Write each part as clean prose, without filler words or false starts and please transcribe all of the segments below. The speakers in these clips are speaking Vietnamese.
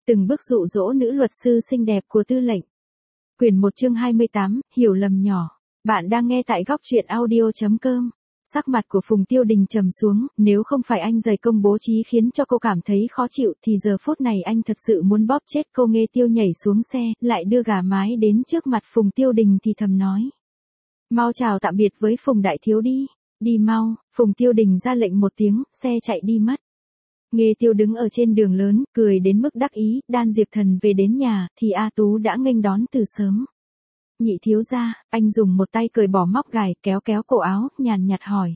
Từng bước dụ dỗ nữ luật sư xinh đẹp của Tư lệnh. Quyển 1 chương 28, hiểu lầm nhỏ. Bạn đang nghe tại góc truyện audio.com. Sắc mặt của Phùng Tiêu Đình trầm xuống, nếu không phải anh dày công bố trí khiến cho cô cảm thấy khó chịu thì giờ phút này anh thật sự muốn bóp chết cô. Nghe Tiêu nhảy xuống xe, lại đưa gà mái đến trước mặt Phùng Tiêu Đình thì thầm nói. Mau chào tạm biệt với Phùng đại thiếu đi, đi mau. Phùng Tiêu Đình ra lệnh một tiếng, xe chạy đi mất. Nghe Tiêu đứng ở trên đường lớn, cười đến mức đắc ý. Đan Diệp Thần về đến nhà, thì A Tú đã nghênh đón từ sớm. Nhị thiếu gia, anh dùng một tay cởi bỏ móc gài, kéo kéo cổ áo, nhàn nhạt hỏi.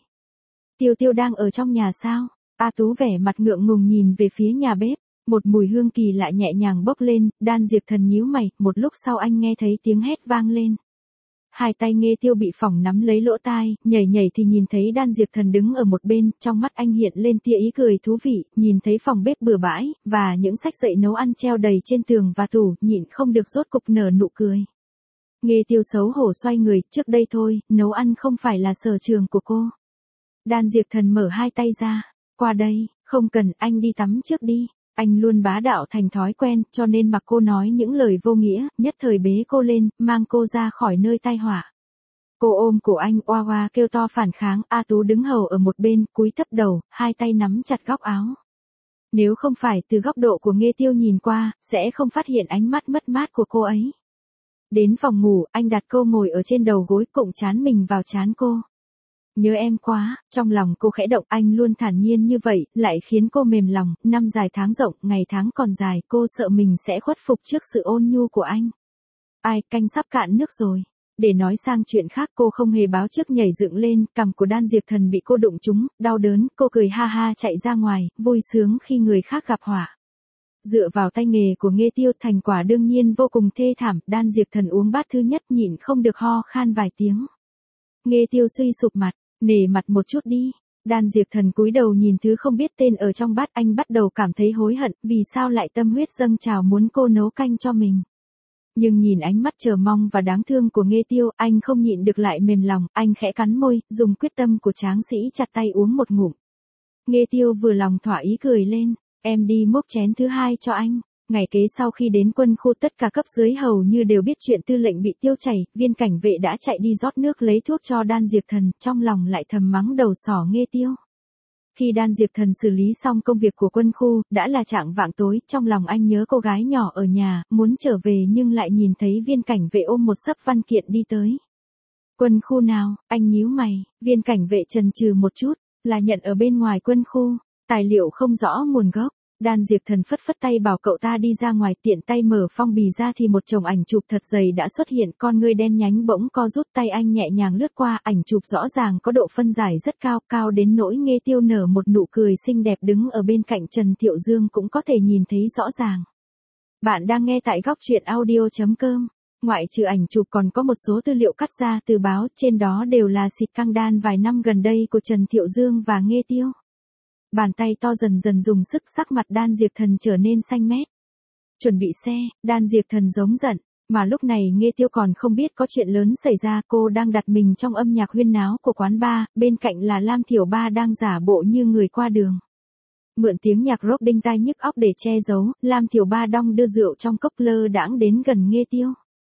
Tiêu đang ở trong nhà sao? A Tú vẻ mặt ngượng ngùng nhìn về phía nhà bếp. Một mùi hương kỳ lạ nhẹ nhàng bốc lên. Đan Diệp Thần nhíu mày, một lúc sau anh nghe thấy tiếng hét vang lên. Hai tay Nghe Tiêu bị phỏng nắm lấy lỗ tai, nhảy thì nhìn thấy Đan Diệp Thần đứng ở một bên, trong mắt anh hiện lên tia ý cười thú vị, nhìn thấy phòng bếp bừa bãi, và những sách dạy nấu ăn treo đầy trên tường và tủ, nhịn không được rốt cục nở nụ cười. Nghe Tiêu xấu hổ xoay người, trước đây thôi, nấu ăn không phải là sở trường của cô. Đan Diệp Thần mở hai tay ra, qua đây, không cần, anh đi tắm trước đi. Anh luôn bá đạo thành thói quen, cho nên mặc cô nói những lời vô nghĩa, nhất thời bế cô lên, mang cô ra khỏi nơi tai họa. Cô ôm cổ anh, oa oa kêu to phản kháng. A Tú đứng hầu ở một bên, cúi thấp đầu, hai tay nắm chặt góc áo. Nếu không phải từ góc độ của Nghe Tiêu nhìn qua, sẽ không phát hiện ánh mắt mất mát của cô ấy. Đến phòng ngủ, anh đặt cô ngồi ở trên đầu gối, cụng trán mình vào trán cô. Nhớ em quá, trong lòng cô khẽ động. Anh luôn thản nhiên như vậy, lại khiến cô mềm lòng. Năm dài tháng rộng, ngày tháng còn dài, cô sợ mình sẽ khuất phục trước sự ôn nhu của anh. Ai, canh sắp cạn nước rồi. Để nói sang chuyện khác, cô không hề báo trước nhảy dựng lên, cằm của Đan Diệp Thần bị cô đụng trúng, đau đớn, cô cười ha ha chạy ra ngoài, vui sướng khi người khác gặp họa. Dựa vào tay nghề của Nghe Tiêu, thành quả đương nhiên vô cùng thê thảm. Đan Diệp Thần uống bát thứ nhất, nhịn không được ho khan vài tiếng. Nghe Tiêu suy sụp mặt. Nể mặt một chút đi. Đan Diệp Thần cúi đầu nhìn thứ không biết tên ở trong bát, anh bắt đầu cảm thấy hối hận, vì sao lại tâm huyết dâng trào muốn cô nấu canh cho mình. Nhưng nhìn ánh mắt chờ mong và đáng thương của Nghe Tiêu, anh không nhịn được lại mềm lòng, anh khẽ cắn môi, dùng quyết tâm của tráng sĩ chặt tay uống một ngụm. Nghe Tiêu vừa lòng thỏa ý cười lên, em đi múc chén thứ hai cho anh. Ngày kế sau khi đến quân khu, tất cả cấp dưới hầu như đều biết chuyện Tư lệnh bị tiêu chảy, viên cảnh vệ đã chạy đi rót nước lấy thuốc cho Đan Diệp Thần, trong lòng lại thầm mắng đầu sỏ Nghe Tiêu. Khi Đan Diệp Thần xử lý xong công việc của quân khu, đã là chạng vạng tối, trong lòng anh nhớ cô gái nhỏ ở nhà, muốn trở về nhưng lại nhìn thấy viên cảnh vệ ôm một xấp văn kiện đi tới. Quân khu nào? Anh nhíu mày, viên cảnh vệ chần chừ một chút, là nhận ở bên ngoài quân khu, tài liệu không rõ nguồn gốc. Đan Diệp Thần phất tay bảo cậu ta đi ra ngoài, tiện tay mở phong bì ra thì một chồng ảnh chụp thật dày đã xuất hiện, con ngươi đen nhánh bỗng co rút, tay anh nhẹ nhàng lướt qua, ảnh chụp rõ ràng có độ phân giải rất cao, cao đến nỗi Nghe Tiêu nở một nụ cười xinh đẹp đứng ở bên cạnh Trần Thiệu Dương cũng có thể nhìn thấy rõ ràng. Bạn đang nghe tại góc truyện audio.com. Ngoại trừ ảnh chụp còn có một số tư liệu cắt ra từ báo, trên đó đều là xịt căng đan vài năm gần đây của Trần Thiệu Dương và Nghe Tiêu. Bàn tay to dần dần dùng sức, sắc mặt Đan Diệp Thần trở nên xanh mét. Chuẩn bị xe, Đan Diệp Thần giống giận, mà lúc này Nghe Tiêu còn không biết có chuyện lớn xảy ra. Cô đang đặt mình trong âm nhạc huyên náo của quán bar, bên cạnh là Lam Thiểu Ba đang giả bộ như người qua đường. Mượn tiếng nhạc rock đinh tai nhức óc để che giấu, Lam Thiểu Ba đong đưa rượu trong cốc, lơ đãng đến gần Nghe Tiêu.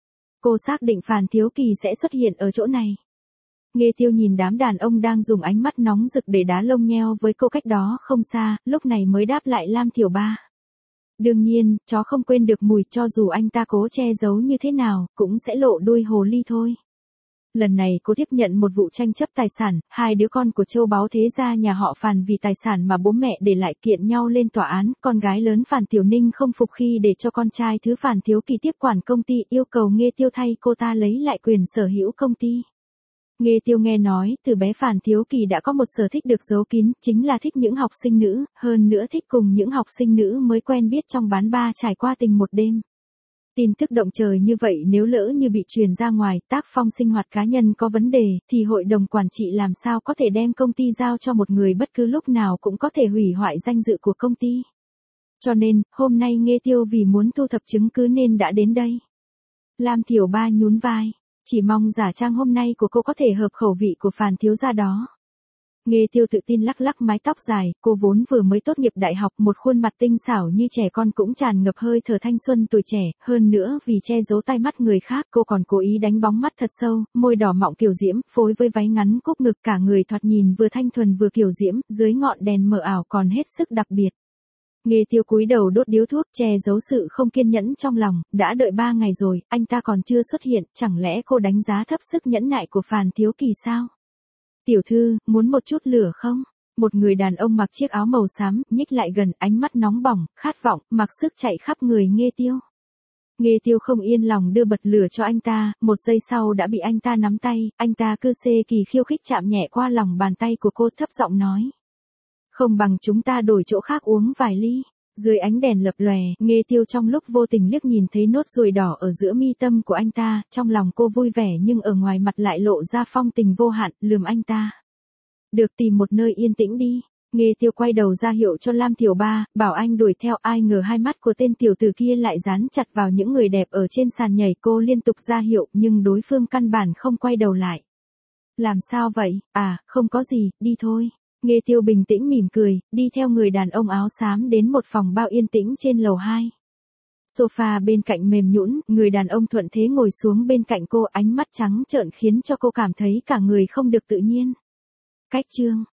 Cô xác định Phàn Thiếu Kỳ sẽ xuất hiện ở chỗ này. Nghe Tiêu nhìn đám đàn ông đang dùng ánh mắt nóng rực để đá lông nheo với cô cách đó không xa, lúc này mới đáp lại Lam Thiểu Ba. Đương nhiên, chó không quên được mùi, cho dù anh ta cố che giấu như thế nào, cũng sẽ lộ đuôi hồ ly thôi. Lần này cô tiếp nhận một vụ tranh chấp tài sản, hai đứa con của châu báu thế gia nhà họ Phàn vì tài sản mà bố mẹ để lại kiện nhau lên tòa án. Con gái lớn Phàn Tiểu Ninh không phục khi để cho con trai thứ Phàn Thiếu Kỳ tiếp quản công ty, yêu cầu Nghe Tiêu thay cô ta lấy lại quyền sở hữu công ty. Nghe Tiêu nghe nói, từ bé Phàn Thiếu Kỳ đã có một sở thích được giấu kín, chính là thích những học sinh nữ, hơn nữa thích cùng những học sinh nữ mới quen biết trong bán bar trải qua tình một đêm. Tin tức động trời như vậy nếu lỡ như bị truyền ra ngoài, tác phong sinh hoạt cá nhân có vấn đề, thì hội đồng quản trị làm sao có thể đem công ty giao cho một người bất cứ lúc nào cũng có thể hủy hoại danh dự của công ty. Cho nên, hôm nay Nghe Tiêu vì muốn thu thập chứng cứ nên đã đến đây. Lam Thiểu Ba nhún vai. Chỉ mong giả trang hôm nay của cô có thể hợp khẩu vị của Phàn thiếu gia đó. Nghê Tiêu tự tin lắc lắc mái tóc dài, cô vốn vừa mới tốt nghiệp đại học, một khuôn mặt tinh xảo như trẻ con cũng tràn ngập hơi thở thanh xuân tuổi trẻ, hơn nữa vì che giấu tai mắt người khác, cô còn cố ý đánh bóng mắt thật sâu, môi đỏ mọng kiều diễm, phối với váy ngắn cúc ngực, cả người thoạt nhìn vừa thanh thuần vừa kiều diễm, dưới ngọn đèn mờ ảo còn hết sức đặc biệt. Nghê Tiêu cúi đầu đốt điếu thuốc, che giấu sự không kiên nhẫn trong lòng, đã đợi 3 ngày rồi, anh ta còn chưa xuất hiện, chẳng lẽ cô đánh giá thấp sức nhẫn nại của Phàn Thiếu Kỳ sao? Tiểu thư, muốn một chút lửa không? Một người đàn ông mặc chiếc áo màu xám, nhích lại gần, ánh mắt nóng bỏng, khát vọng, mặc sức chạy khắp người Nghê Tiêu. Nghê Tiêu không yên lòng đưa bật lửa cho anh ta, một giây sau đã bị anh ta nắm tay, anh ta cư xê kỳ khiêu khích chạm nhẹ qua lòng bàn tay của cô, thấp giọng nói. Không bằng chúng ta đổi chỗ khác uống vài ly. Dưới ánh đèn lập lòe, Nghê Tiêu trong lúc vô tình liếc nhìn thấy nốt ruồi đỏ ở giữa mi tâm của anh ta, trong lòng cô vui vẻ nhưng ở ngoài mặt lại lộ ra phong tình vô hạn, lườm anh ta. Được, tìm một nơi yên tĩnh đi. Nghê Tiêu quay đầu ra hiệu cho Lam Thiểu Ba, bảo anh đuổi theo, ai ngờ hai mắt của tên tiểu tử kia lại dán chặt vào những người đẹp ở trên sàn nhảy, cô liên tục ra hiệu nhưng đối phương căn bản không quay đầu lại. Làm sao vậy? À, không có gì, đi thôi. Nghê Tiêu bình tĩnh mỉm cười, đi theo người đàn ông áo xám đến một phòng bao yên tĩnh trên lầu 2. Sofa bên cạnh mềm nhũn, người đàn ông thuận thế ngồi xuống bên cạnh cô, ánh mắt trắng trợn khiến cho cô cảm thấy cả người không được tự nhiên. Cách chương